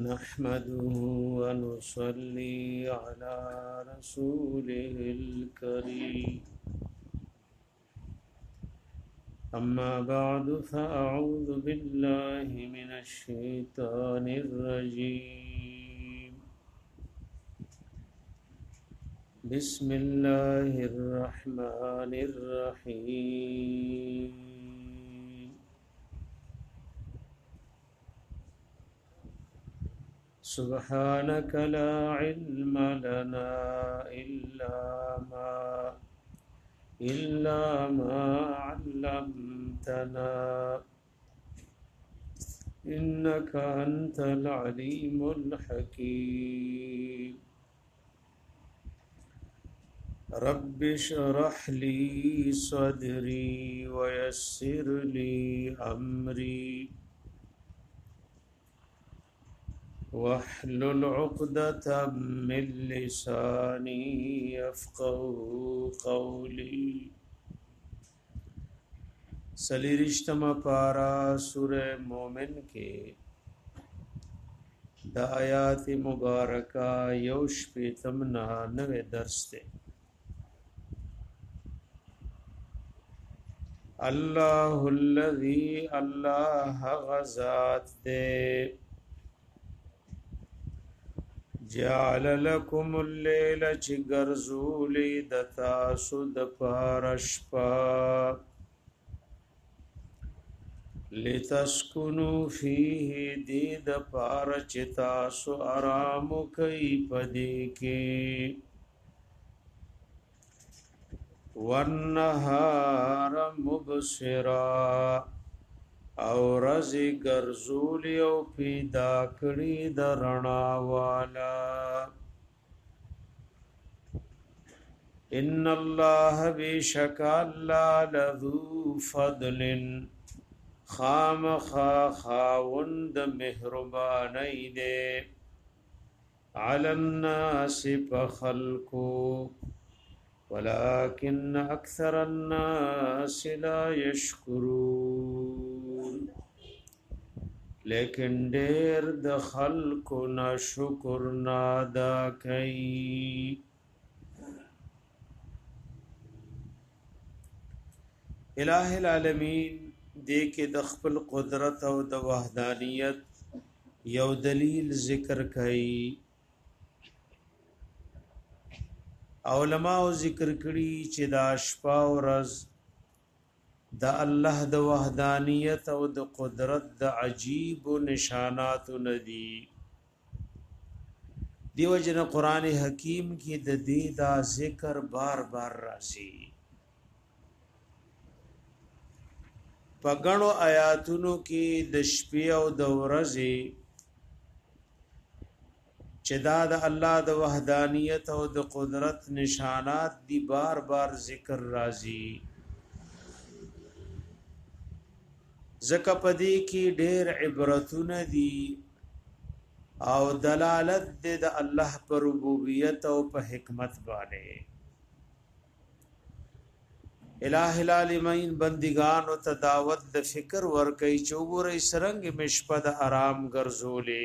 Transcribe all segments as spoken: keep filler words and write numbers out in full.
نحمده ونصلي على رسوله الكريم أما بعد فأعوذ بالله من الشيطان الرجيم بسم الله الرحمن الرحيم سبحانك لا علم لنا إلا ما إلا ما علمتنا إنك أنت العليم الحكيم رب اشرح لي صدري ويسر لي أمري واحلل عقدة من لساني يفقهوا قولي سلیرشتم پارا سورہ مومن کے دا آیات مبارکہ یوش پی تمنا نوے درس دے اللہ الذی اللہ غزات دے جعل لكم الليل چگرزولی دتا سد پارشپا لتسکنوا فيه دید پارچتاسو آرامو کئی پدی کی والنهار مبصرا او رزی گرزولی او پیدا کړي د رڼا والا ان الله بشک الله لذو فضل خام خا خاوند مهربانی دے علی الناس فخلقو ولكن اکثر الناس لا یشکرون لیکن دیر د خلقو نا شکر نادا کئی الہ العالمین دیکھ د خپل قدرت او د وحدانیت یو دلیل ذکر کئی علماء ذکر کړي چې د شپه او ورځ د الله د وحدانیت او د قدرت د عجیب نشانات ندي دیو جن قران حکیم کې د دې دا ذکر بار بار راځي پګړو آیاتونو کې د شپې او د ورځې چې دا د الله د وحدانیت او د قدرت نشانات دی بار بار ذکر راځي زکه پدې کې ډېر عبرتونه دي او دلالت دی د الله پر ربوبیت او په حکمت باندې الہ العالمین بندگان او تداوت د فکر ور کوي چوغوري سرنګ مشپد آرام ګرځولې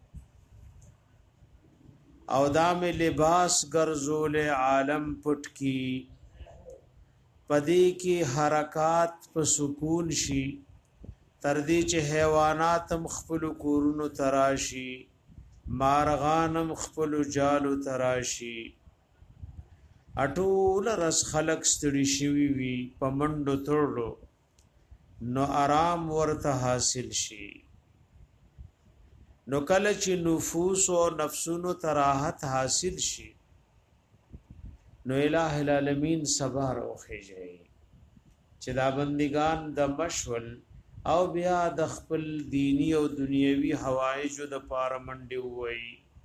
او دام لباس ګرځول عالم پټ کی پدې کې حرکات په سکون شي تر دې چې حیوانات مخفل کورونو تراشي مارغان مخفل جالو تراشي اټول رس خلق ستړي شوي وي پمنډو تړلو نو آرام ورته حاصل شي نو کله چې نفوس او نفسونو تراحت حاصل شي نو الہ العالمین صبر او خېږي چې دا بندگان د مشول او بیا د خپل دینی او دنیوي حوائج د پاره منډي وای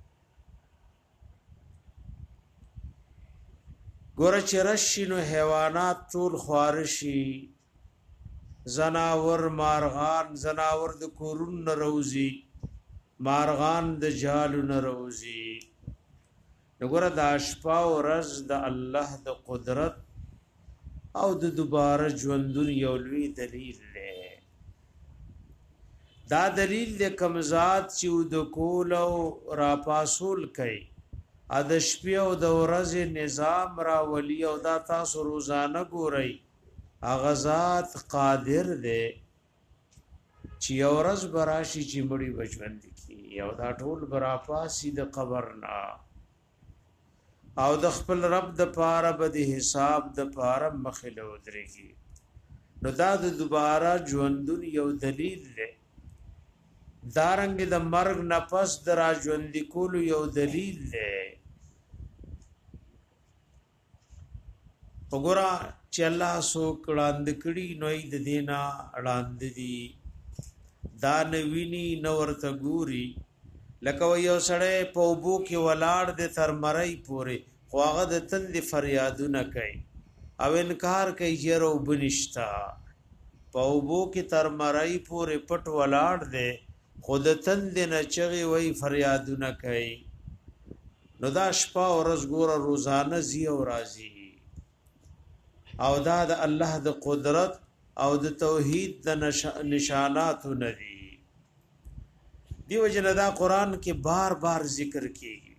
ګور چې رشینو حیوانات ټول خوارشي زناور مارغان زناور د کورون روزي مارغان د جالو نروزی نګور د اشپا او رز د الله د قدرت او د دوباره ژوندون یو لوی دلیل دی دا دلیل د کمزات چې د کول او را پاسول کوي ا د شپې او د ورځې نظام را ولی او دا تاسو روزانه ګورئ هغه ذات قادر دی چې ورځ براشي چې مړي بچوند کی او دا ټول برا پاسي د قبر نه او د خپل رب د پاره به د حساب د پاره مخله ودرېږي نو دا د دوباره ژوندون یو دلیل دی دارنګ د مرګ نفس درا ژوند کول یو دلیل دی وګوره چې الله سو کړهند کړي نوې د دینا اړاند دي دا نویني نورته ګوري لکه یو سړی په وبو کې ولاړ د تر مړی پورې خو هغه د تند فریادونه کوي او انکار کوي چې رو بنشتا په وبو کې تر مړی پورې پټ ولاړ دی خود تند نه چغي وای فریادونه کوي نو دا شپه ورځ ګوره روزانه زی او راضی او دا د الله د قدرت او د توحید د نشانات ندي دیو جن دا قران کې بار بار ذکر کیږي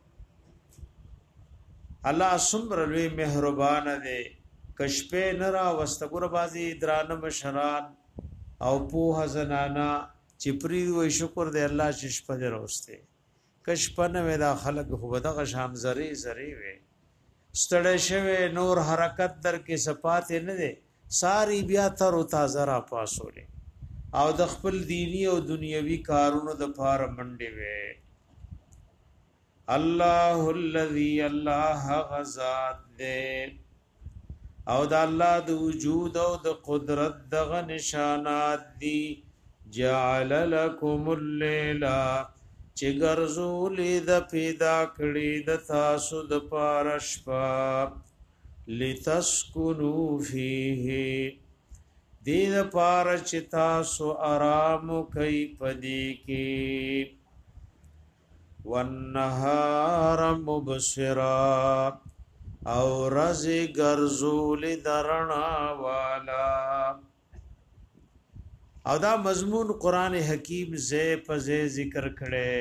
الله سمر لوی مهربان دی کشپه نرا واستګور بازی درانه مشران او په زنانا چې پری وي شکر دی الله چې شپه دروسته کشپه نه دا خلق خو دغه شان زری زری وي ستړی شوی نور حرکت در کې صفات نه دي ساری بیا تر او تازه را پاسولې او د خپل دینی او دنیوي کارونو د پار منډي وي الله الذي الله غزاد دې او د الله د وجود او د قدرت دغه نشانات دي جعل لكم الليل چې ګرځولې د پیدا کړې د تاسو د پارشپا لتسكنوا فيه دې د پار چې تاسو آرام کوي پدې کې والنهار مبصرا او رز ګرځولې درنا والا او دا مضمون قران حکیم زې په زې ذکر کړي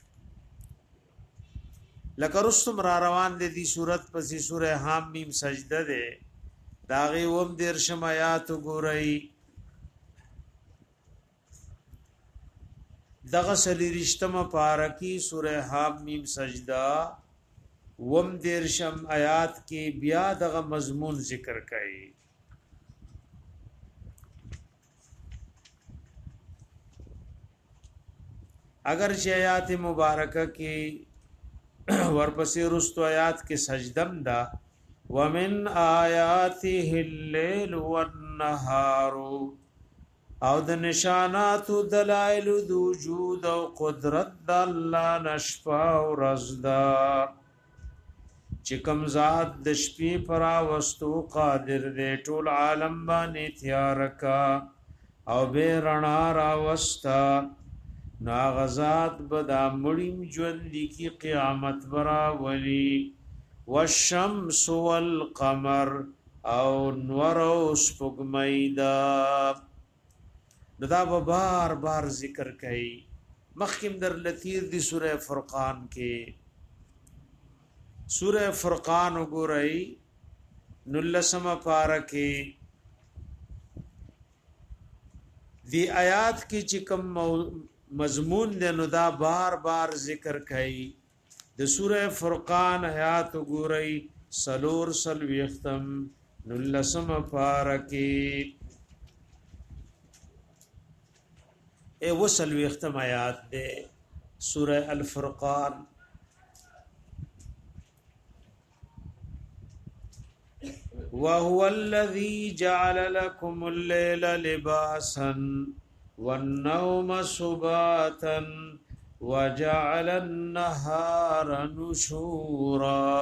لکه رستم را روان دي دی صورت پسې سوره حم میم سجده ده داغي وم دیر شمایات ګورئ دغه سلی رښتما پارکی سوره حم میم سجده وم دیر شم آیات کې بیا دغه مضمون ذکر کړي اگر چې آیات مبارکه کې ورپسې رستو آیات کې سجدم دا ومن آیاته الليل والنهار او د نشانات دلائل د وجود او قدرت د الله نشفا او رزدا چې کوم ذات د شپې پر واستو قادر دې ټول عالم باندې تیار کا او به رڼا را وستا نا غزاد بدا مړیم ژوند کی قیامت برا ولی والشمس والقمر او نور او سپوږمیدا دا بار بار ذکر کړي مخکم در لتیر دی سوره فرقان کې سوره فرقان وګورئ نلسم پارکه دی آیات کې چې کوم مضمون دې نو دا بار بار ذکر کړي د سوره فرقان آیات وګورئ سلور سلوی ختم نلسم پارکه اے وصلوی ختم آیات دے سورہ الفرقان وَهُوَ الَّذِي جَعَلَ لَكُمُ اللَّيْلَ لِبَاسًا وَالنَّوْمَ سُبَاتًا وَجَعَلَ النَّهَارَ نُشُورًا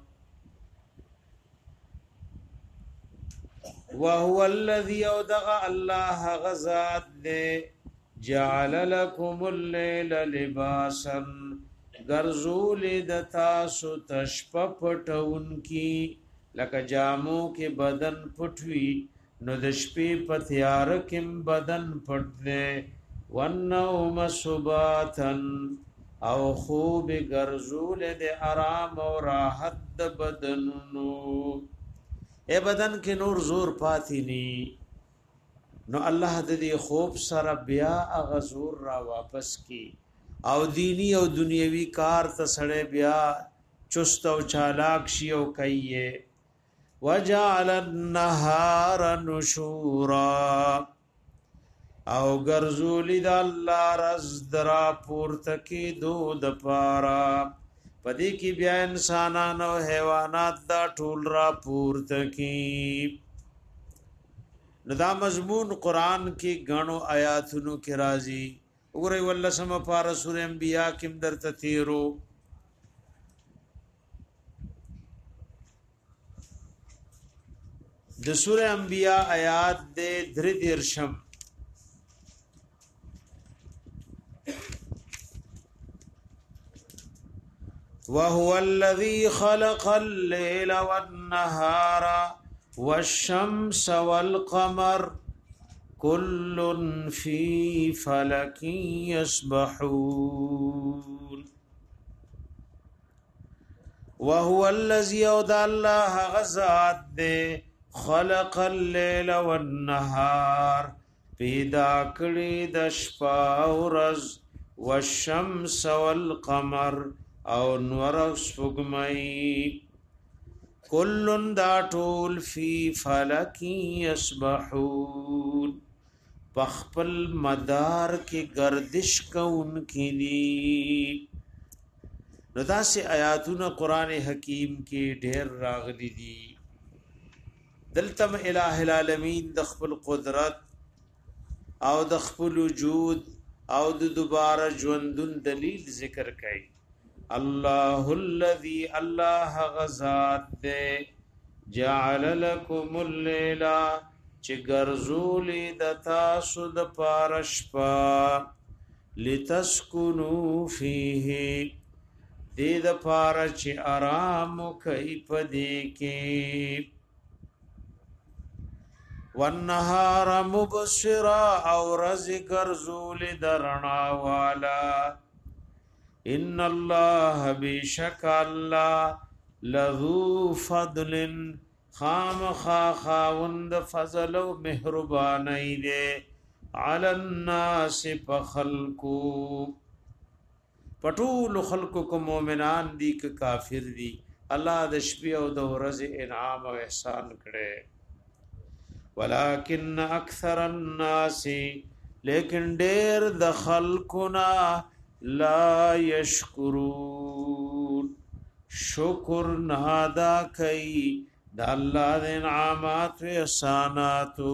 وَهُوَ الَّذِي أَوْدَغَ اللَّهَ غَزَاتْ دے جعل لكم الليل لباسا غرزول د تاسو تشپ پټون کی لکه جامو کې بدن پټوي نو د شپې په تیار کې بدن پټ دې والنوم سباتا او خوب ګرځول د آرام او راحت د بدنونو اے بدن کې نور زور پاتې ني نو الله د دې خوب سره بیا هغه زور را واپس کی او دینی او دنیوي کار ته سړی بیا چست او چالاک شي او کوي وجعل النهار نشورا او ګرځولې د الله رز درا پورته کې دود پارا پدې کې بیا انسانان او حیوانات دا ټول را پورته کې ندا مضمون قران کې غنو آیاتونو کې راځي وګورئ ول سم پار سورہ انبیاء کې درته تیرو د سورہ انبیاء آیات دې درې دیرشم وهو الذي خلق الليل والنهار والشمس والقمر كل في فلك يسبحون وهو الذي يود الله غزاد دے خلق الليل والنهار پیدا کړی د شپه او ورځ والشمس والقمر او نور سپوږمۍ کلن دا ټول فی فلک یسبحون پخپل مدار کې گردش کوونکي دي نو داسې آیاتونه قران حکیم کې ډېر راغلي دي دلتم الہ العالمین د خپل قدرت او د خپل وجود او د دوباره ژوندون دلیل ذکر کړي الله الذي الله غزاد دے جعل لكم الليل چې ګرځولې د تاسو د پارشپا لتسكنوا فيه دې د پار چې آرام کوي پدې کې والنهار مبصرا او رزق ګرځولې درنا والا ان الله بشک الله لذو فضل خام خا خاوند فضل و مهربانی دے علی الناس پخلقو پټول خلقو کو مومنان دی که کافر دی الله د شپې او د ورځې انعام او احسان کړي ولکن اکثر الناس لیکن ډیر د خلقنا لا یشکرون شکر نادا کئی دا اللہ د انعامات و احساناتو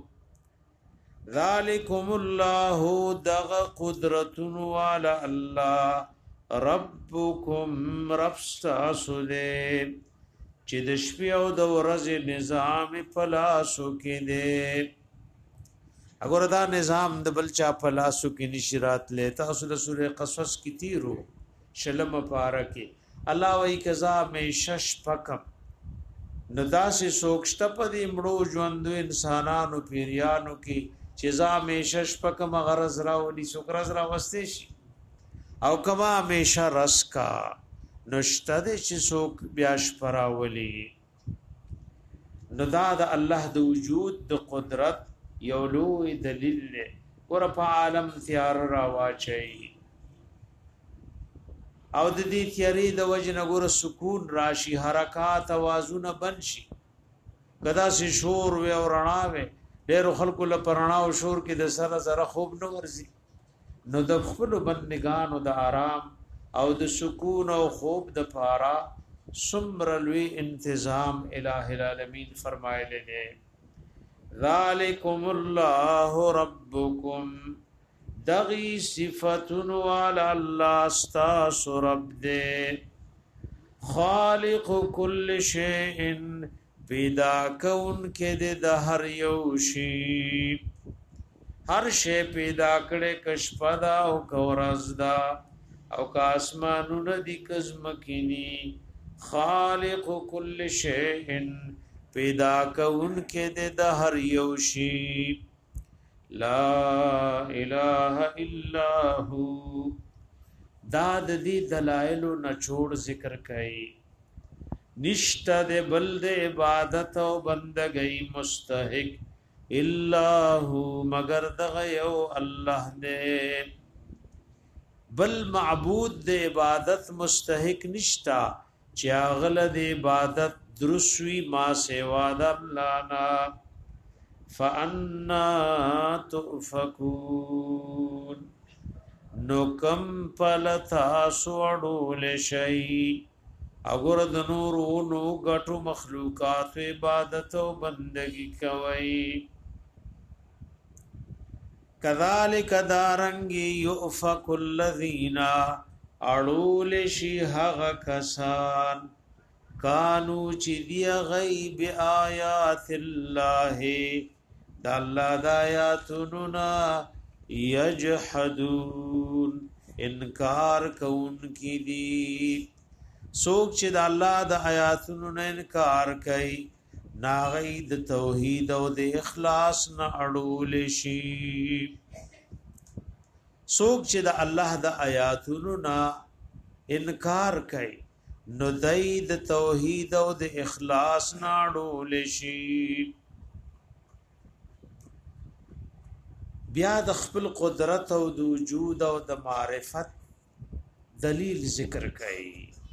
ذالکم اللہ دغ قدرتن والا اللہ ربکم رب ستاسو دے چی د شپې او د ورځې نظام پلاسو کې دے اگر دا نظام د بلچا پلاسو کې نشرات لیتا اصل سورہ قصص کی تیرو شلم پارکی الله وی کذا میں شش پکم ندا سے سوکشت پدی مړو ژوند انسانانو پیریانو کی چیزا میں شش پکم غرض راولی سوکرز را وسته شي او کما همیشه رس کا نشته د چې سوک بیاش پراولی ندا د الله د وجود د قدرت یو لوی دلیل له ور په عالم تیار را واچي او د دې تیاری د وجنه ګور سکون راشي حرکات اوازونه بنشي کدا سي شور و او رڼا و ډېر خلکو له پرڼا او شور کې د سره زره خوب نو ورزي نو د خپل بندگانو د آرام او د سکون او خوب د پارا سمر لوی انتظام الہ العالمین فرمایله دي ذالکم الله ربکم دغی صفتن والا اللہ استاس رب دے خالق کل شیئن پیدا کون کے دے دا ہر یوشی ہر شے پیدا کڑے کشپدا او کورزدا او کاسمانو ندی کزمکینی خالق کل شیئن پیدا کون کے دے دا ہر یوشی لا اله الا هو دا د دې دلایل نچوړ ذکر کړي نشته د بل د عبادت او بندګۍ مستحق الا هو مگر دغه یو الله دې بل معبود د عبادت مستحق نشتا چې اغل د عبادت درسوي ما سوا د الله نا فانا تؤفكون نو کم پلتا سوړول شي اگر د نور نو غټو مخلوقات عبادت او بندگی کوي کذالک دارنگی یؤفک الذین اړول شي هغه کسان کانو چې دی غیب آیات الله د الله د آیاتونو نا یجحدون انکار کوونکی دي سوک چې د الله د آیاتونو نه انکار کوي ناغی د توحید او د اخلاص نه اړول شي سوک چې د الله د آیاتونو نه انکار کوي نو دای د توحید او د اخلاص نه اړول شي بیا د خپل قدرت او د وجود او د معرفت دلیل ذکر کوي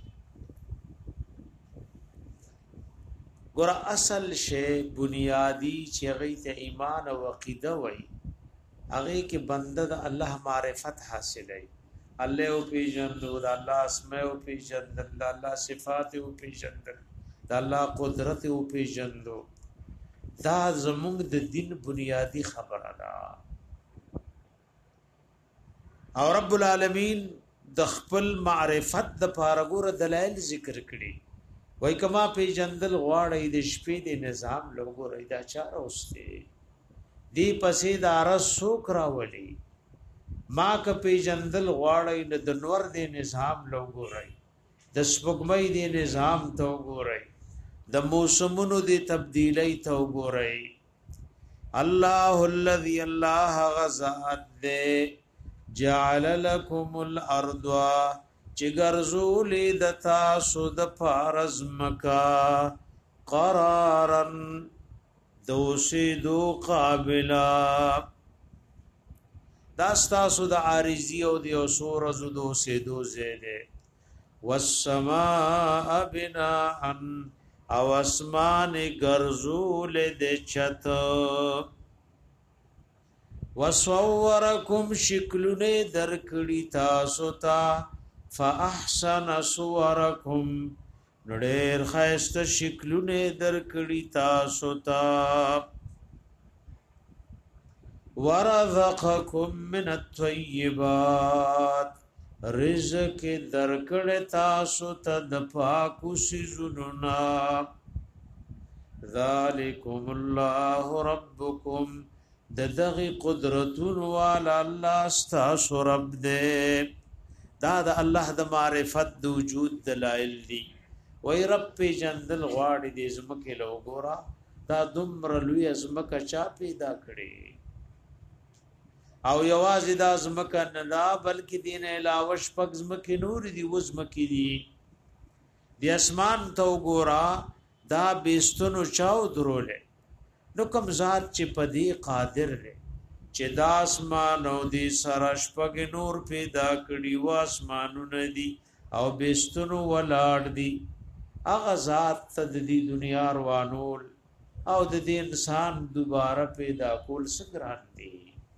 ګور اصل شی بنیادی چې غي ته ایمان او عقیده وای هغه کې بنده د الله معرفت حاصلای الله او پیژندو د الله اسماء او پیژندل د الله صفات او پیژندل د الله قدرت او پیژندو دا زموږ د دین بنیادی خبره ده او رب العالمین د خپل معرفت د پارګور دلایل ذکر کړي وای کما پیجندل غواړی د شپې د نظام لوګورای دا چاره اوسته دی پسې د ارس سوک راولي ما ک پیجندل غواړی د نور د نظام لوګورای د سپګمۍ د نظام ته وګورای د موسمونو د تبدیلی ته وګورای الله الذي الله غزاد دے جعل لكم الارض چگرزولی دتا سود پارز مکا قرارن دوسی دو قابلا داستا سود عارضی او دیو سورزو دوسی دو زیده والسماء بناءن او اسمان گرزول دی چت وصورکم شکلون درکڑی تاسو تا فاحسن صورکم نډیر خیست شکلونه درکړی تاسو ته ورزقکم من الطیبات رزق درکړی تاسو ته د پاکو سيزونو نا ذالکم الله ربکم د دغه قدرتون والا الله استاسو رب دې دا د الله د معرفت د وجود دلایل دي وای رب په جندل غواړي دې زمکه له وګورا دا دومره لوی زمکه چا پیدا کړي او یوازې دا زمکه نه دا بلکې دین علاوه شپږ زمکه نور دي وزمکه دي د اسمان ته وګورا دا بیستونو چاو درولې نو کوم ذات چې پدی قادر دی چې د اسمان او د سرش پګ نور پیدا کړي و اسمانونه دي او بیستونو ولاړ دي هغه ذات ته د دې دنیا روانول او د دې انسان دوباره پیدا کول څنګه دي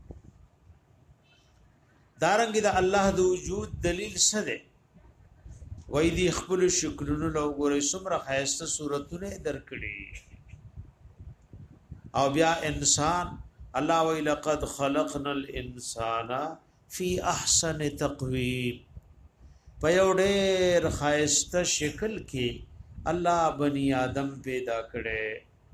دارنګ د الله د وجود دلیل څه ده وای دي خپل شکلونو لو ګورې څومره خیسته صورتونه درکړي او بیا انسان الله وی لقد خلقنا الانسان فی احسن تقویم په یو ډېر خیسته شکل کې الله بنی آدم پیدا کړي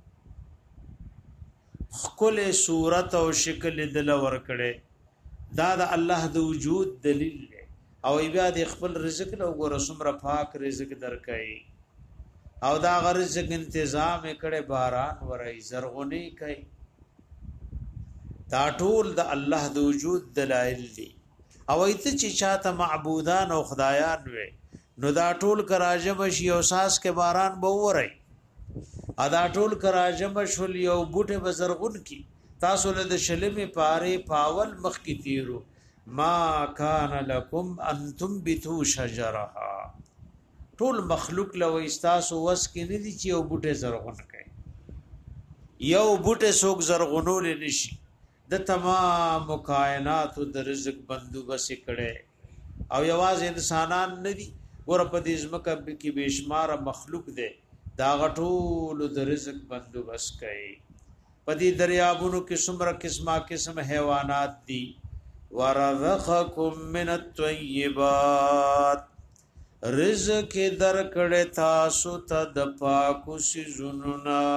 خپل صورت او شکل دل ور کړي دا د الله د وجود دلیل دی او بیا د خپل رزق له ګور سمره پاک رزق درکړي او دا غ رزق تنظیم کړي باران ورای زرغونی کوي دا ټول د الله د وجود دلایل دي او ایت چې چاته معبودان او خدایان وي نو دا ټول کراجم شي او ساس کې باران به ووري ادا ټول کراجم شول یو بوټه بزرغون کی تاسو له د شلمې پاره پاول مخ کی تیرو ما کان لکم ان تنبتوا شجرها ټول مخلوق لو استاسو وس کې نه دي چې یو بوټه زرغون کړي یو بوټه سوک زرغونول نشي د تمام کائنات د رزق بندوبست کړي او یواز انسانان نه دي ور په دې ځمکه کې بشمار مخلوق دي دا غټول د رزق بندوبست کړي په دې دریابونو کې څومره قسمه قسم حیوانات دي ورزقکم من الطیبات رزق در کړه تاسو ته د پاکو سيزونو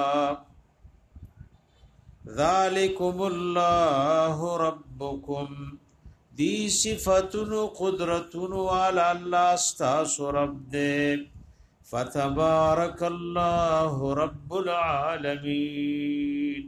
ذالکم الله ربکم دی صفاتن قدرتن وعلى الله استاس رب دے فتبارک الله رب العالمین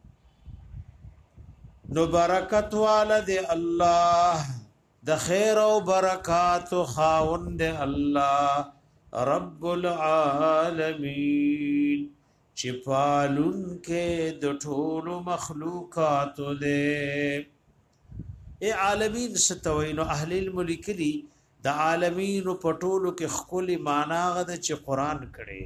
نو برکت والد الله د خیر او برکات خاوند الله رب العالمین چپالون کې د ټول مخلوقات دې اے عالمین ستوینو اهل الملک دی د عالمین په ټولو کې خپل معنا غد چې قران کړي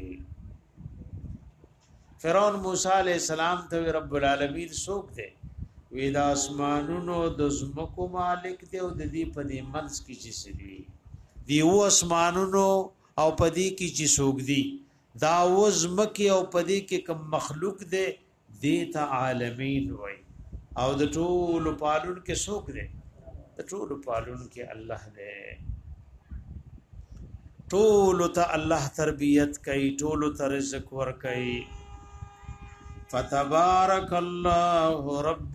فرعون موسی علی السلام ته رب العالمین سوک دی وی د اسمانونو د زمکو مالک دی او د دې په دې منځ کې چې سړي دی و اسمانونو او په دې کې چې سوک دی دا وزمکی او پدی کې کوم مخلوق دی دیتا عالمین وای او د ټول پالون کې څوک دی د ټول پالون کې الله دی ټول ته الله تربیت کوي ټول ته رزق ور کوي فتبارك الله رب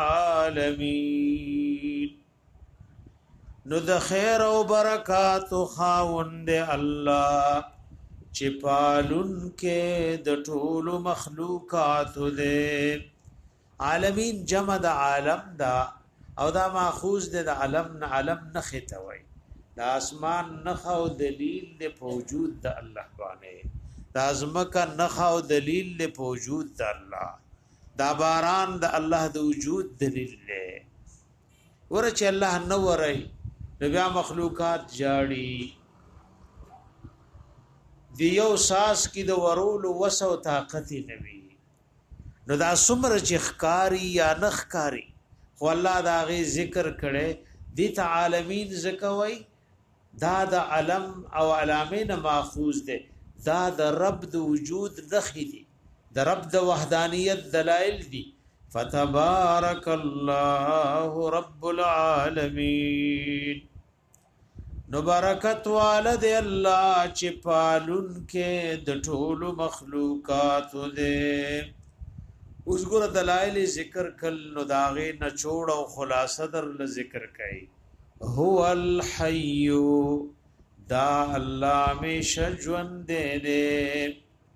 العالمین نو د خیر او برکات خاوند الله چې پالون کې د ټولو مخلوقات دې عالمین جمع د عالم دا او دا ماخوذ د عالم نه عالم نه ختوي د اسمان نه خو دلیل د موجود د الله باندې د ازمکه نه خو دلیل د موجود د الله دا باران د الله د وجود دلیل دی ورچ الله نو ورای بیا مخلوقات جاړي دیو ساس کی د ورول وسو طاقت نوی نو دا سمر چې خکاری یا نخکاری خو الله دا غي ذکر کړي د تعالمین زکوي دا د علم او علامین ماخوذ ده دا د رب د وجود نخي دي د رب د وحدانیت دلائل دي فتبارك الله رب العالمین نو برکت والد الله چې پالون کې د ټولو مخلوقات دې اوس ګور دلایل ذکر کل نو داغه نچوڑ او خلاصه در ذکر کړي هو الحي دا الله می شجوند دې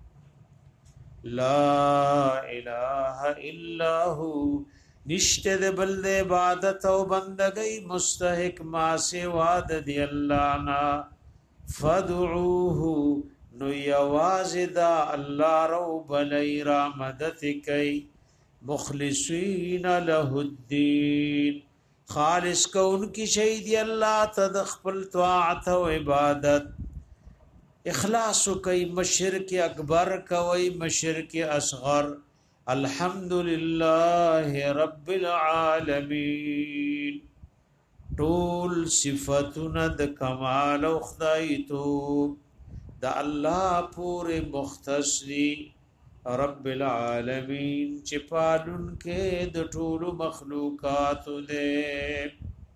لا اله الا هو نشته د بل د عبادت او بندګۍ مستحق ما سوا د دی الله نا فدعوه نو یواز دا الله رو بلی را مدد کوي مخلصین له الدین خالص کون کی شهید الله تد خپل طاعت او عبادت اخلاص کوي مشرک اکبر کوي مشرک اصغر الحمد لله رب العالمین ټول صفاتونه د کمال او خدای تو د الله پورې مختص دي رب العالمین چې پالون کې د ټول مخلوقات دې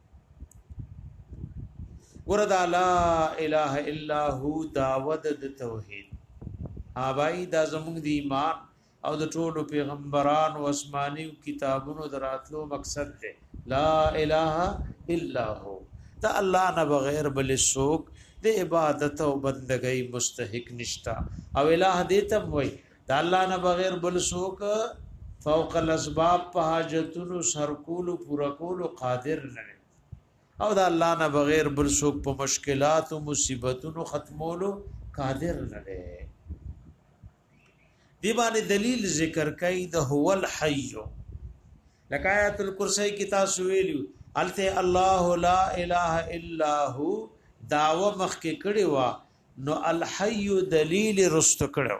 وردا لا اله الا هو دعوت د توحید آبای دا زموږ د ایمان او د ټولو پیغمبران او آسماني کتابونو دراتلو مقصد دی لا اله الا هو دا الله نه بغیر بل څوک د عبادت او بندګۍ مستحق نشتا او الہ دې تم وای دا الله نه بغیر بل څوک فوق الاسباب په حاجتونو سرکول پورا کول قادر نه او دا الله نه بغیر بل څوک په مشکلات او مصیبتونو ختمولو قادر نه دی دی باندې دلیل ذکر کوي د هو الحي لکه آیت الکرسی کی تاسو ویلو الته الله لا اله الا هو داو مخ کې کړي وا نو الحي دلیل رست کړو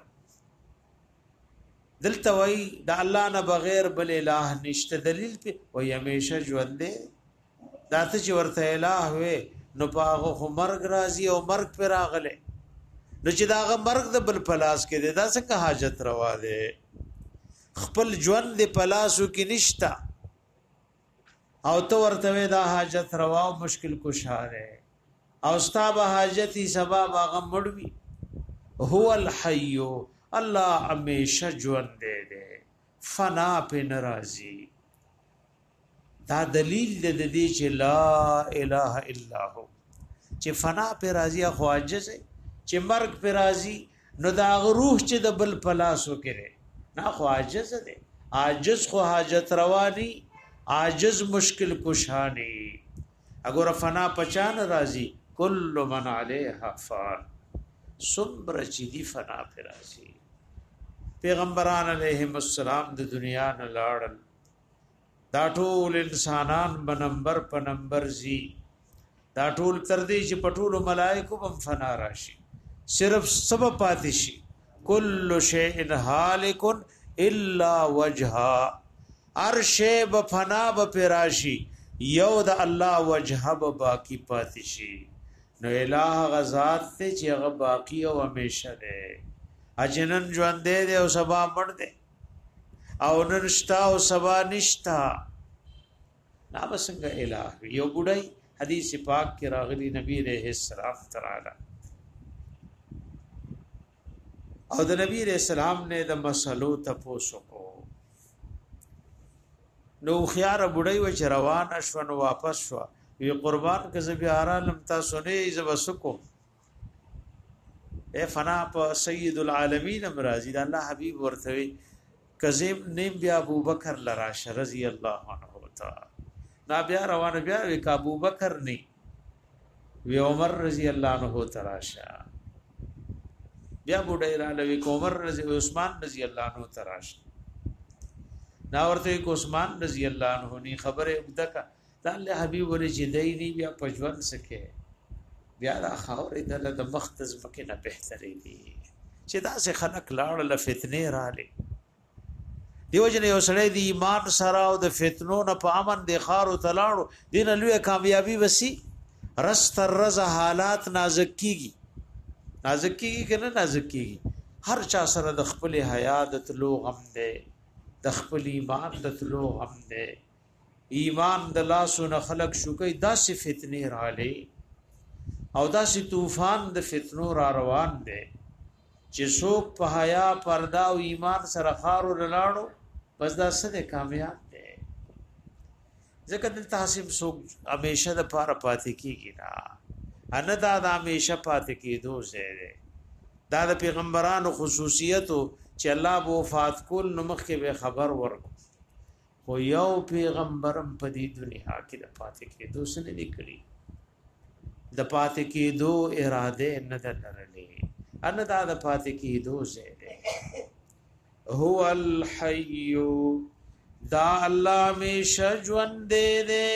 دلته وای د الله نه بغیر بل اله نشته دلیل په وای همیشه ژوند دی داته چې ورته اله وې نو پاغه خو مرګ راځي او مرګ پر راغله نو چې داغه مرګ د بل پلاس کې دی دا څنګه حاجت روا دی خپل ژوند د پلاسو کې نشتا او تو ورته دا حاجت روا او مشکل کشاره او ستاب حاجتي سبب هغه مړوي هو الحي الله همیشه ژوند دی فنا په ناراضي دا دلیل د دې چې لا اله الا هو چې فنا په راضي خواجه سي چې مرګ په راضي نو دا روح چې د بل پلاسو کړي نه خواجه ده عاجز خو حاجت رواني عاجز مشکل کشانی اگر فنا پچان راضي کل من علیها فان صبر چې دی فنا په راضي پیغمبران علیهم السلام د دنیا نه لاړل دا ټول انسانان په نمبر په نمبر زی دا ټول تر دې چې پټول ملائکه هم فنا راشي صرف سبب پاتې شي کل شیء هالک الا وجها ارشه بفنا بپراشی یو د الله وجه به باقی پاتې شي نو الہ غزاد ته چې هغه باقی او همیشه ده اجنن ژوند دی او سبا مړ دی او نشتا او سبا نشتا نا بسنګ الہ یو ګډای حدیث پاک کې راغلی نبی رحم السلام تعالی او د نبی رحم السلام نه د مسلو تاسو کو نو خيار بډای و چې روان اشو نو واپس شو وی قربان که زبی آرالم تاسو نه زبسکو اے فنا په سید العالمین امراضی د الله حبیب ورته کزم نیم بیا ابو بکر لراش رضی الله عنه تعالی نا بیا روان بیا وی ابو بکر نی وی عمر رضی الله عنه تراشا بیا بډای را لوي عمر رضی عثمان رضی الله عنه تراشا نا ورته کو عثمان رضی الله عنه نی خبره ابدکا د الله حبیب ولې چې دی نی بیا پجوان سکے بیا دا خاورې د د مختز مکه نه بهتري دي چې دا سه خلق لاړ ل فتنه را لې دیو جن یو سړی دی ایمان سره او د فتنو نه په امن دی خارو تلاړو دین لوی کامیابی وسی رست رز حالات نازک کیږي نازک کیږي کنه نازک کیږي هر چا سره د خپل حیات تلو غم دی د خپل ایمان د تلو غم دی ایمان د لاسو نه خلق شو کوي داسې فتنه را لې او داسې طوفان د فتنو را روان دي چې څوک په حیا پردا او ایمان سره خارو لاړو بس دا څه کامیاب دي ځکه د تحسب څوک همیشه د پاره پاتې کیږي نه ان دا د همیشه پاتې کیدو زه دا د پیغمبرانو خصوصیتو چې الله بو وفات کول نو مخکې به خبر ورکو خو یو پیغمبرم په دې دنیا کې د پاتې کېدو سره نکړي د پاتې کېدو اراده نه درلې ان دا د پاتې کېدو زه هو الحي دا الله همیشه ژوند دی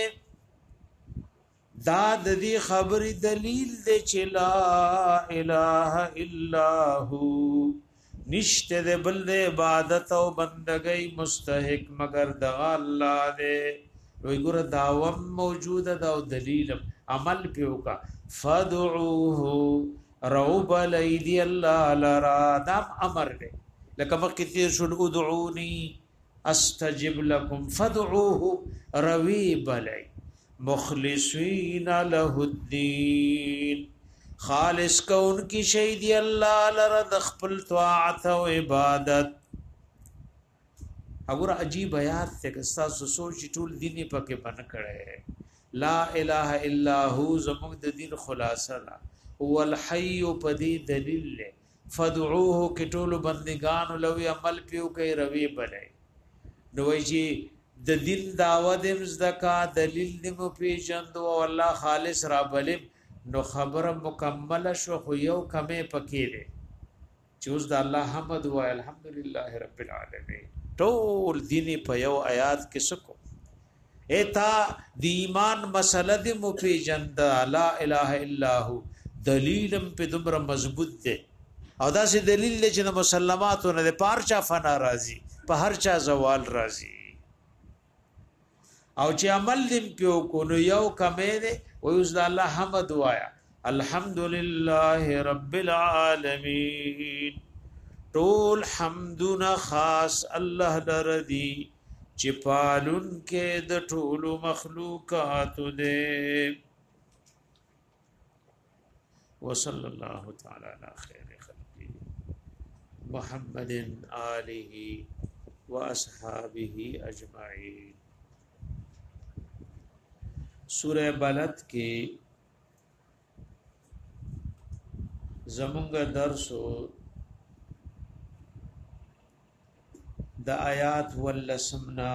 دا د دې خبرې دلیل دی چې لا اله الا هو نشته د بل د عبادت او بندګۍ مستحق مگر د الله دی وی ګور داوم موجوده دا او دلیل عمل پیوکا فدعوه روب الیدی الله لرا دام امر دی لکه مخکې تیر شو ادعونی استجب لكم فدعوه روی بلی مخلصین له الدین خالص کون کی شهید الله لره د خپل طاعت او عبادت وګوره عجیب آیات ته تاسو سوچ ټول دین پکې بن کړي لا اله الا هو زموږ د دین خلاصه ده هو الحي پدی دلیل فدعوه کټول بندگان لوی عمل پیو کوي روي بلای نو چې د دین دعوت مزدکا دلیل دې مو پیژند او الله خالص را بلم نو خبره مکمله شو خو یو کمه پکې ده چې اوس د الله حمد و الحمدلله رب العالمین ټول دین په یو آیات کې سکو ایتا دی ایمان مسله دې مو پیژند لا اله الا هو دلیلم په دمر مضبوط ده او دا سي دلیل دی چې مسلماتونه د پارچا فنا راضي په هر چا زوال راضي او چې عمل دې پیو کو نو یو کمه ده او اوس د الله حمد وایا الحمدلله رب العالمین ټول حمدنا خاص الله لردی چې پالون کې د ټول مخلوقات دې وصلی الله تعالی علی خیر محمد آله واصحابه اجمعین سورہ بلد کې زمونږ درس د آیات ولسمنا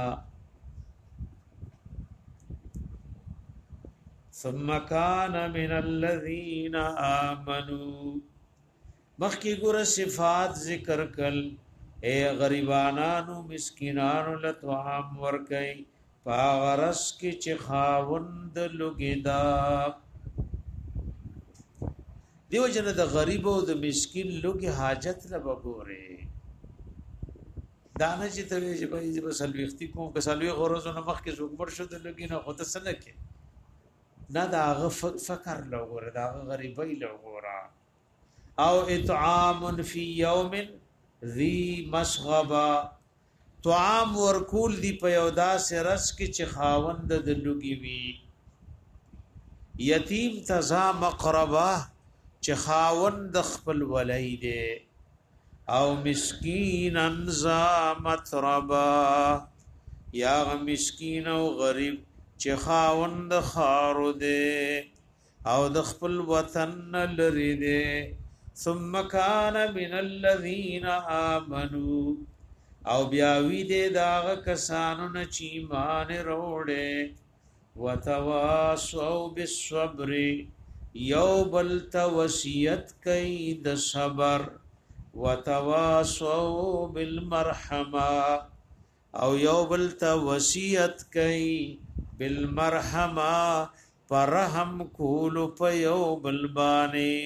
ثم كان من الذين آمنوا مخکی ګور صفات ذکر کل اے غریبانانو مسکینانو لطعام ورکي پاغرس کی چخاوند لګیدا دیو جن د غریب او د مسکین لګي حاجت لبګوره دانه چې ته چې په دې بسلوختی کوم کسلوي غرضونه مخکې زوګمر شو د لګي نه خو ته سنکه نه دا غ فکر لګوره دا غریبای لګوره او اطعام فی یوم ذی مسغبا طعام ورکول دی په یودا سرس کې چې خاوند د لګي وی یتیم تزا مقربا چې خاوند خپل ولای دی او مسکین انزا متربا یا مسکین او غریب چې خاوند خارو دی او د خپل وطن لري دی ثم كان من الذين آمنوا او بیاوی دے داغ کسانو نچی ایمان روڑے وتواصوا بالصبر یو بلت وصیت کئی د صبر وتواصوا بالمرحمه او یو بلت وصیت کئی بالمرحمه پرحم کولو په یو بلبانی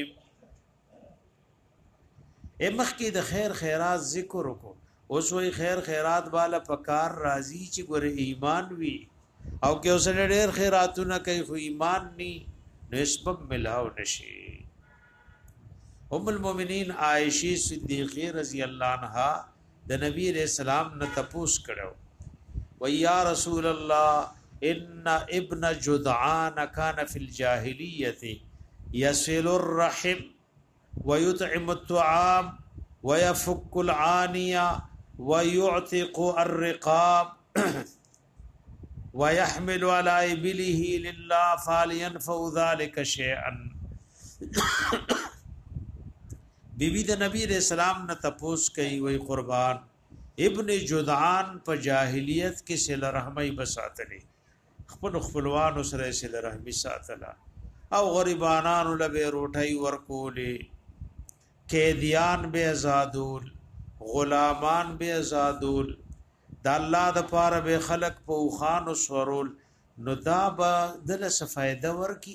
امخ کی د خیر خیرات ذکر کو اوس وی خیر خیرات بالا پکار راضی چې ګور ایمان وی او کې اوس ډېر خیراتونه کوي خو ایمان ني نسبت ملاو نشي ام المؤمنین عائشہ صدیقہ رضی اللہ عنہا د نبی رسول الله نه تپوس کړو و یا رسول الله ان ابن جدعان كان في الجاهليه يصل الرحم ويطعم الطعام ويفك العانية ويعتق الرقاب ويحمل على إبله لله فلينفع ذلك شيئا بیبی د نبی رسول الله نه تپوس کوي وی قربان ابن جدعان په جاهلیت کې صله رحمي بساتلې خپل خپلوان سره صله رحمي ساتله او غریبانانو لبه روټي ورکولې قیدیان به آزادول غلامان به آزادول د الله د پاره به خلق په خوان او سورول نو دا به دل سفایده ورکی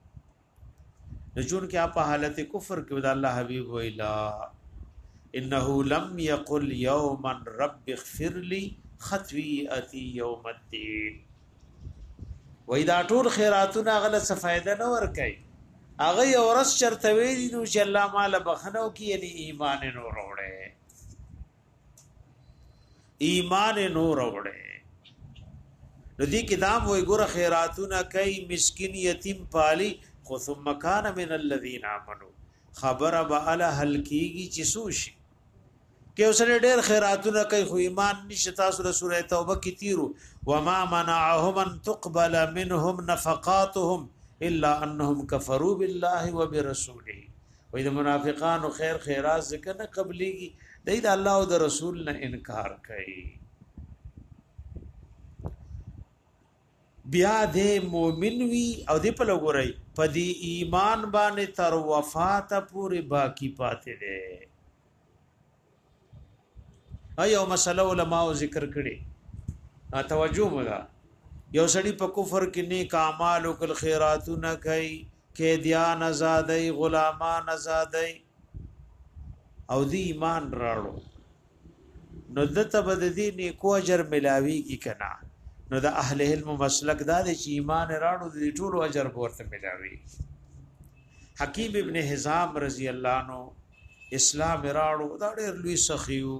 نجون کې په حالت کفر کې د الله حبیب ویلا انه لم يقل يوما رب اغفر لي خطيئتي يوم الدين وإذا ټول خیراتونه غل سفایده نه ورکي هغه اورس چرته ویلی نو چې الله مال بخنو کې یعنی ایمان نور وروړي ایمان نور وروړي نو دې کتاب وې ګور خیراتونه کوي مسکین یتیم پالي خو ثم كان من الذين امنوا خبر به له هلکیږي چې سوشي کې اوسره ډېر خیراتونه کوي خو ایمان نشتا سوره سوره توبه کې تیرو وما منعهم ان تقبل منهم نفقاتهم الا انهم كفروا بالله وبرسوله وې د منافقانو خیر خیرات ذکر نه قبليږي د الله او د رسول نه انکار کوي بیا دې مؤمن وی او دې په لګورای په دې ایمان باندې تر وفات پورې باقی پاتې ده ایو مسله علماء ذکر کړي ا توجه مولا یو سړی په کفر کې نیک اعمال او کل خیراتونه کوي کې دیان آزادای غلامان آزادای او دی ایمان راړو نو دته بد دي نیکو اجر ملاوي کی کنا نو د اهل علم مسلک دا چې ایمان راړو د ټولو اجر ورته ملاوي حکیم ابن حزام رضی الله عنه اسلام راړو دا ډېر لوی سخیو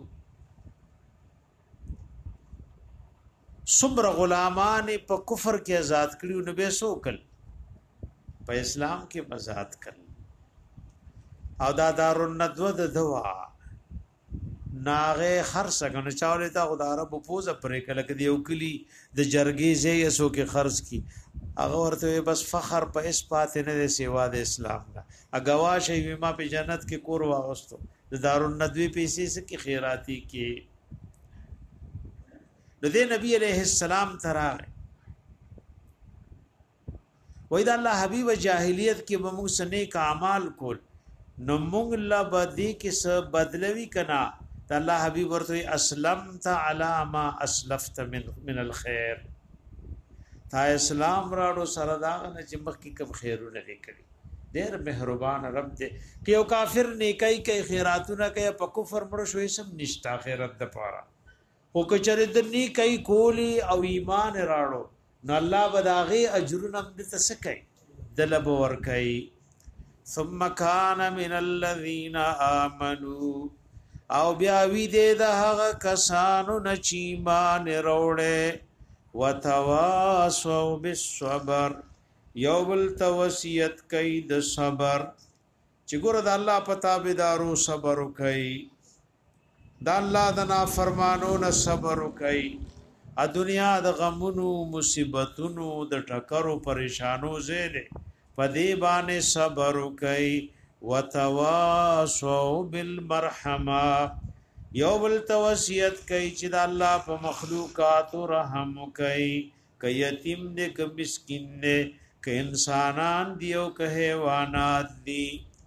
صبر غلامان په کفر کې آزاد کړیو نو به سوکل په اسلام کې آزاد کړل او دا دارالندوه د دوا ناغه خرڅ غنه چاولې تا خدای رب پوزه پرې کله کې یو کلی د جرګې زې یسو کې خرڅ کی هغه ورته بس فخر په اس پاتې نه دی سیوا د اسلام نه اګوا شی ما په جنت کې کور واغستو د دارالندوه پیسې سکه خیراتی کې نو دې نبی عليه السلام تراغه وای دا الله حبیب جاهلیت کې به موږ سنیک اعمال کول نو موږ لا بدی کې څه بدلوي کنا ته الله حبیب ورته اسلمت علی ما اسلفت من من الخير تا اسلام راړو سره دا نه چې مخکې کوم خیرونه لیکلي ډېر مهربان رب دې کې یو کافر نیکای کوي خیراتونه کوي په کفر مړ شوې سم نشتا خیرت د پاره او کچره د نیکای کولی او ایمان راړو نو الله بداغي اجرونه دې تسکای دلب ور کوي ثم كان من الذين امنوا او بیا وی دې د هغه کسانو نچی مان وروړې وتواصوا بالصبر یوبل توصیت کوي د صبر چې ګوره د الله پتا بيدارو صبر کوي د الله د نافرمانو نه صبر کوي ا دنیا د غمونو مصیبتونو د ټکرو پریشانو زیره پدې باندې صبر کوي وتواصوا بالمرحمه یو بل توصیت کوي چې د الله په مخلوقات رحم کوي ک یتیم دې ک مسکین دې ک انسانان دی او ک حیوانات دي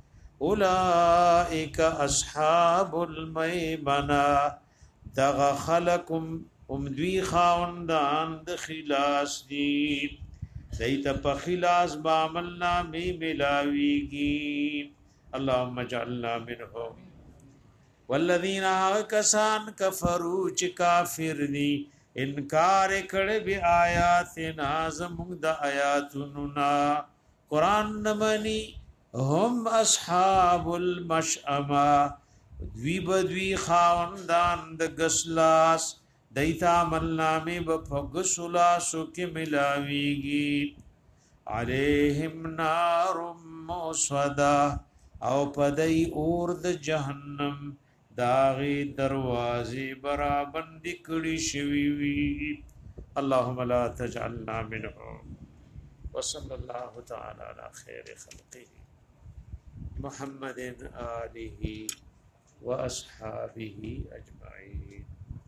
اولئک اصحاب المیمنه دغ خلقم ام دوی خاوندان د خلاص دي دیت په خلاص با عملنا می ملاویگی اللهم اجعلنا منهم والذین کسان کفروا چ کافر دی انکار کړه بی آیاتنا زمون د آیاتنا قران نمانی هم اصحاب المشأمه دوی بدوی خاوندان د غسلاس دیتا ملنامی بفگسلا سوکی ملاویگی علیہم نار موصدا او پدی اور د جہنم داغی دروازی برابندی کڑی شویوی اللہم لا تجعلنا منهم وصلی اللہ تعالی علی خیر خلقه محمد آلہ واصحابہ اجمعین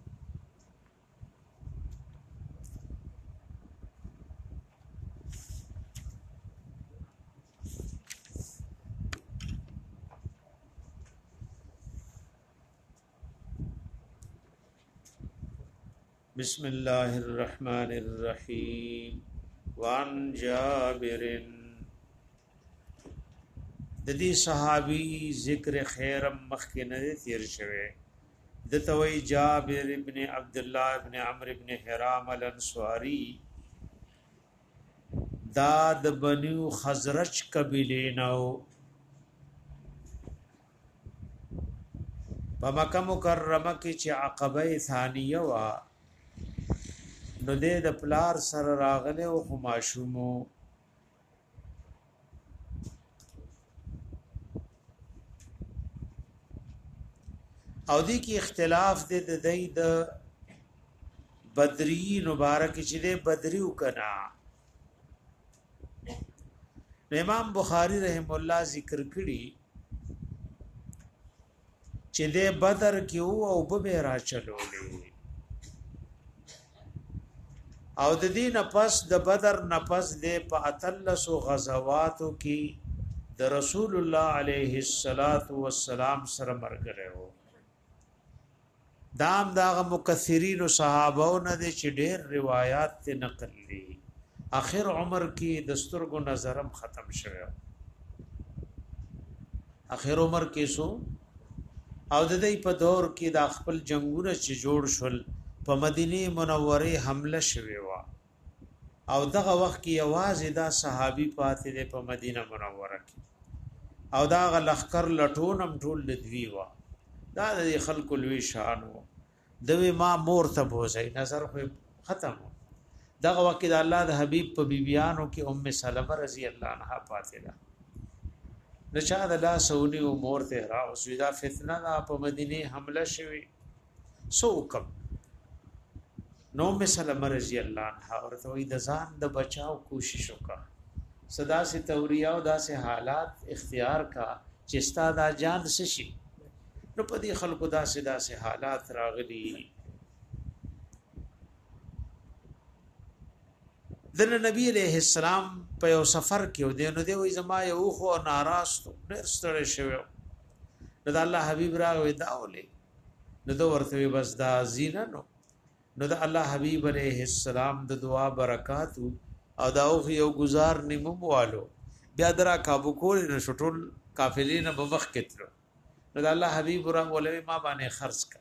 بسم الله الرحمن الرحیم وان جابر د دې صحابي ذکر خیر مخکې نه تیر شوه د توي جابر ابن عبد الله ابن عمرو ابن حرام الانصاری دا د بنو خزرج قبیله نو په مکه مکرمه کې چې عقبه ثانیه وا نو دې د پلار سره راغله او خماشومو او دې کې اختلاف دې د دې د بدری مبارک چې دې بدری وکنا امام بخاری رحم الله ذکر کړي چې دې بدر کې او به را چلولې او د دین پس د بدر نفس د په اتلسو غزواتو کې د رسول الله علیه الصلاۃ والسلام سره مرګره وو دام داغه مکثرین او صحابو نه د چې ډېر روایت ته نقل دي اخر عمر کې دستورګو نظرم ختم شوه اخر عمر کې سو او د دې په دور کې د خپل جنگونه چې جوړ شول په مدینه منوره حمله شوه وا او دغه وخت کې आवाज دا صحابي پاتې ده په مدینه منوره کې او دا غلخر لټونم ټول لدوی وا دا د خلکو لوی شان وو دوی ما مور ته بوزي نظر خو ختم دغه وخت د الله د حبيب په بیبيانو کې ام سلمہ رضی الله عنها پاتې ده نشا د الله سونی او مور ته را او سودا فتنه دا په مدینه حمله شوی سو کم نو ام سلمہ رضی الله عنها ورته وې د ځان د بچاو کوشش وکړه صدا سے توریا او دا سے حالات اختیار کا چې استاد جان سشي نو په دې خلکو دا سے دا سے حالات راغلي د نبی علیہ السلام په یو سفر کې ودی نو دی وې زما یو خو ناراستو ډېر ستړی شوی نو د الله حبیب راغی دا ولې نو دا ورته بس دا زینه نو نو د الله حبیب علیہ السلام د دعا برکات او دا او یو گزار نیمو والو بیا درا کابو کول نو شټول قافلې نه بمخ کتلو نو د الله حبیب را ولې ما باندې خرج ک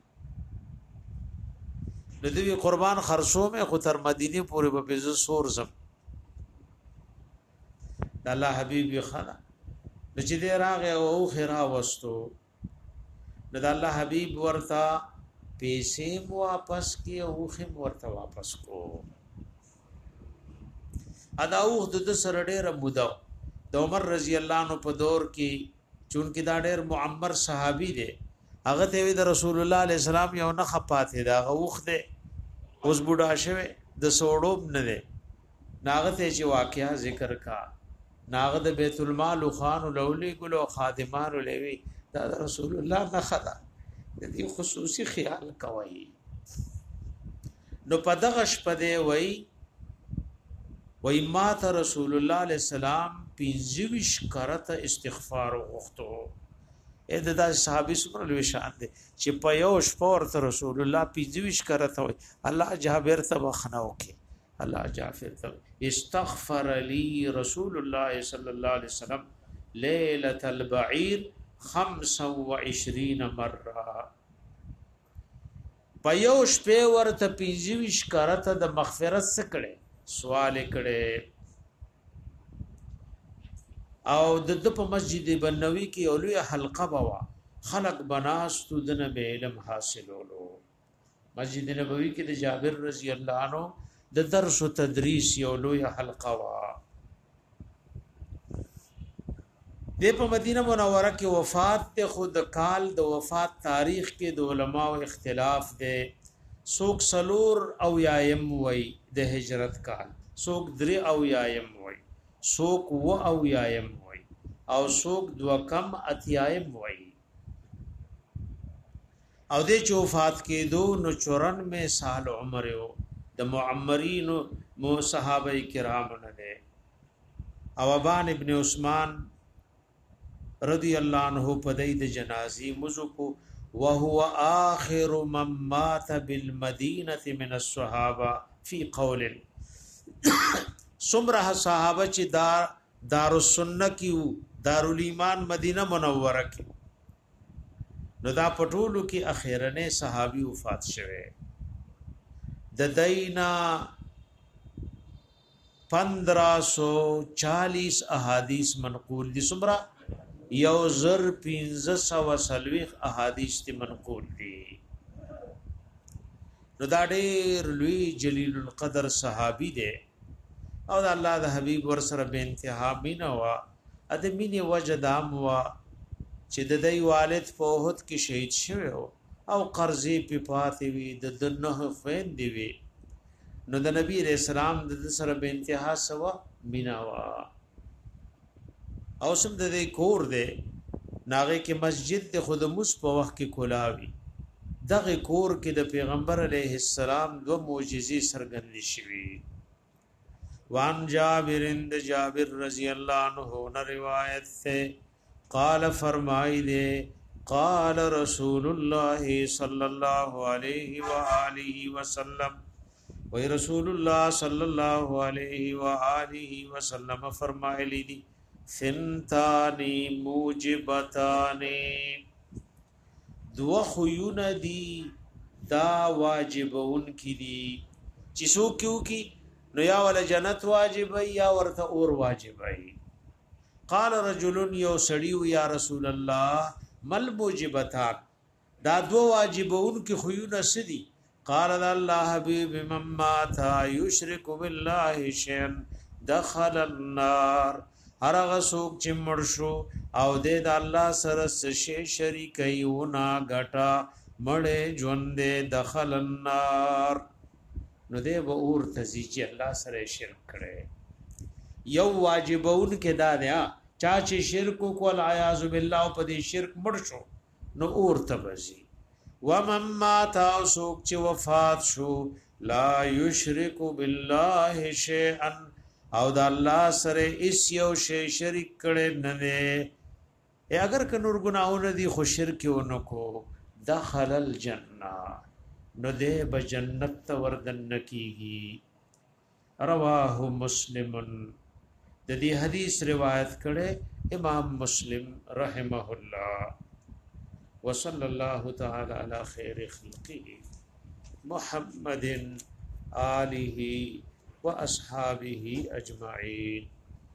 نو دوی قربان خرصو مې خو تر مدینه پورې په بيز سور زم د الله حبیب خلا نو چې دې راغه او خیره وستو نو د الله حبیب ورتا پیسې واپس کی او خیم ورته واپس کو ادا او د سره ډېر مودا د عمر رضی الله عنه په دور کې چون کې دا ډېر معمر صحابي دی هغه ته د رسول الله علیه السلام یو نه خپاته دا غوخ دی اوس بوډا شوه د سوړوب نه دی ناغه ته چې واقعیا ذکر کا ناغه د بیت المال خان لولی ګلو خادمان لوي دا رسول الله نه خدا دې خصوصي خیال کوي نو په دغه شپه دی وای وای مات رسول الله علیه السلام پنځويش کرته استغفار وغوښتو اې د صحابي سره لوي شان دي چې په یو شپه ورته رسول الله پنځويش کرته وای الله جابر ته بخناو کې الله جعفر ته استغفر لي رسول الله صلی الله علیه وسلم ليله البعير خمسة وعشرين مره پيوش په ورته پنځويش کرته د مغفرت سکړي سوال کړي او د په مسجد بنوي کې اولوی حلقه بوا خلق بناستو د نبی علم حاصلولو مسجد نبوي کې د جابر رضی الله عنه د درس او تدریس اولوی حلقه وا د په مدینه منوره کې وفات ته خود کال د وفات تاریخ کې د علماو اختلاف ده سوک سلور او یایم وای د هجرت کال سوک درې او یایم وای سوک و او یایم وای او سوک دو کم اتیایم وای او د چوفات کې دو نو چورانوے سال عمر یو د معمرین مو صحابه کرام نه او ابان ابن عثمان رضی الله عنه په دې د جنازي مزو کو وهو آخر من مات بالمدینه من الصحابه فی قول سمره صحابه چې دار دارالسنه کیو دارالایمان مدینه منوره کی نو دا پټولو کې اخیرنه صحابي وفات شوه د دینا پندرہ سو چالیس احادیث منقول دي سمره یو زر پینزه سو سلویخ احادیث تی منقول دی نو دا ډیر لوی جلیل القدر صحابی دی او دا الله د حبیب ور سره به انتها مینا وا اد مینه وجدام وا چې د دی والد په وحد کې شهید شوی او قرضې په پاتې وی د دنه خوین دی وی نو د نبی رسول الله د سره به انتها سوا مینا وا او سم د دې کور دی ناغه کې مسجد د خود مس په وخت کې کولاوي دغه کور کې د پیغمبر علیه السلام دو معجزې سرګندې شوې. وان جابر اند جابر رضی اللہ عنہ نے روایت سے قال فرمائی دے قال رسول اللہ صلی اللہ علیہ وآلہ وسلم وی رسول اللہ صلی اللہ علیہ وآلہ وسلم فرمائے لی دی ثنتانی موجبتانی دو خیون دی دا واجبون کی دی چسو کیوں کی نو یا ول جنت واجبای یا ورته اور واجبای. قال رجل یو سړیو یا رسول الله مل موجبتان دا دو واجبون کی خيونه سدي. قال الله حبيب مما تا يشرك بالله شيئا دخل النار هرغه سوق چې مرشو او د الله سره شي شریکيونه غټا مړې ژوند دخل النار نو دې به اور تزي چې الله سره شرک کړي. یو واجبون کې دا دیا چا چې شرک کو العیاذ بالله په دې شرک مړ شو نو اور تبزي. ومن مات سوک چې وفات شو لا یشرک بالله شیئا او د الله سره اس یو شی شریک کړي نه نه اگر ک نور ګناونه دي خو شرک ونکو دخل الجنه نو دے بجنت وردن کیگی. رواه مسلم د دې حدیث روایت کړي امام مسلم رحمه الله. وصلی الله تعالی علی خیر خلقه محمد آله واصحابه اجمعین.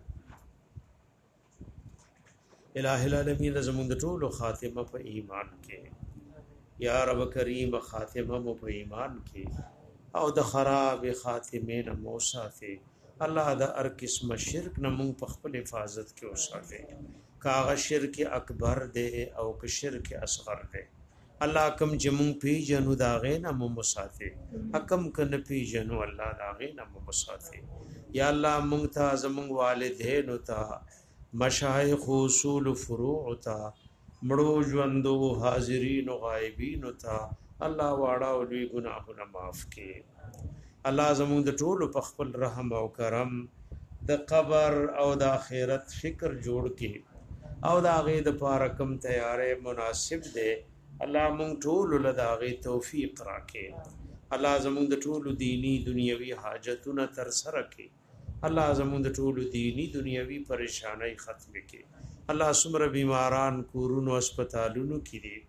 الہ العالمین زمون د ټولو خاتمه په ایمان کې یا رب کریم خاتمه مو په ایمان کې او د خراب خاتمه نه مو ساتي. الله د هر قسم شرک نه مون په خپل حفاظت کې اوساته. کاغه شرک اکبر دی او که شرک اصغر دی الله کم چې مون پی جنو دا غې نه مو مساته. حکم کنه پی جنو الله دا غې نه مو مساته. یا الله مونږ ته زمونږ والدین او ته مشایخ اصول فروع ته مړو ژوندو حاضرین او غایبین ته الله واړه او لوی ګناهونه معاف کړي. الله زموږ د ټولو په خپل رحم او کرم د قبر او د آخرت فکر جوړ کړي او د هغه د پاره کوم تیارې مناسب دي الله مونږ ټول له هغه توفیق راکړي. الله زموږ د ټولو دینی دنیوي حاجتونه تر سره کړي. الله زموږ د ټولو دینی دنیوي پریشانای ختم کړي. الله سمره بیماران کورونو هسپتالونو کې دي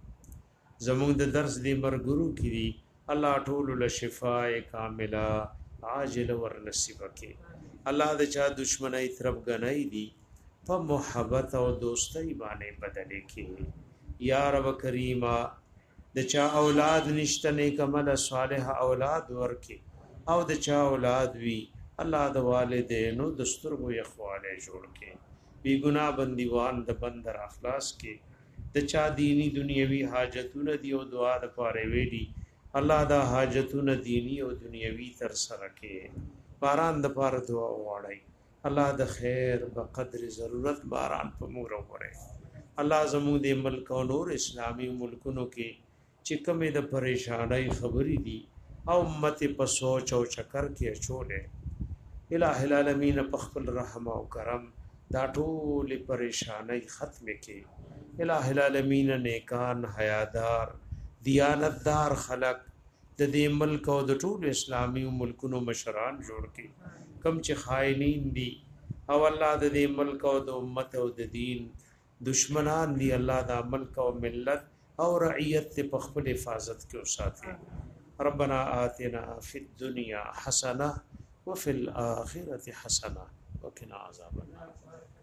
زموږ د درس دی مرګرو کې دي الله ټول له شفای کامله عاجل ور نصیب کړي. الله د چا دشمنی طرف غنۍ دي په محبت او دوستۍ باندې بدل کړي. یا رب کریما د چا اولاد نشته نیک عمل صالح اولاد ورکړي او د چا اولاد وی الله د والدینو دستورو یخواله جوړ کړي. بی گناہ بندیوان د بندر اخلاص کې د چا دینی دنیوي حاجتونه دی او دعا د پاره ویلي الله دا حاجتونه دینی او دنیوي تر سره کې. باران د پاره دعا وغواړي الله د خیر په قدر ضرورت باران په موږ راوړي. الله زموږ د ملک او نور اسلامي ملکونو کې چې کومه د پریشانای خبرې دي او امت په سوچ او چکر کې اچولې الہ العالمین په خپل رحم او کرم دا ټول پریشانای ختم کړي. الہ العالمین نیکان حیادار دیانتدار خلق د دې ملک او د ټول اسلامي ملکونو مشران جوړ کړي. کم چې خائنین دي او الله د دې ملک او د امت او د دین دشمنان دي الله دا ملک او ملت او رعیت په خپل حفاظت کې اوساتي. ربنا آتنا فی الدنیا حسنه وفي الاخره حسنه وقنا عذاب النار.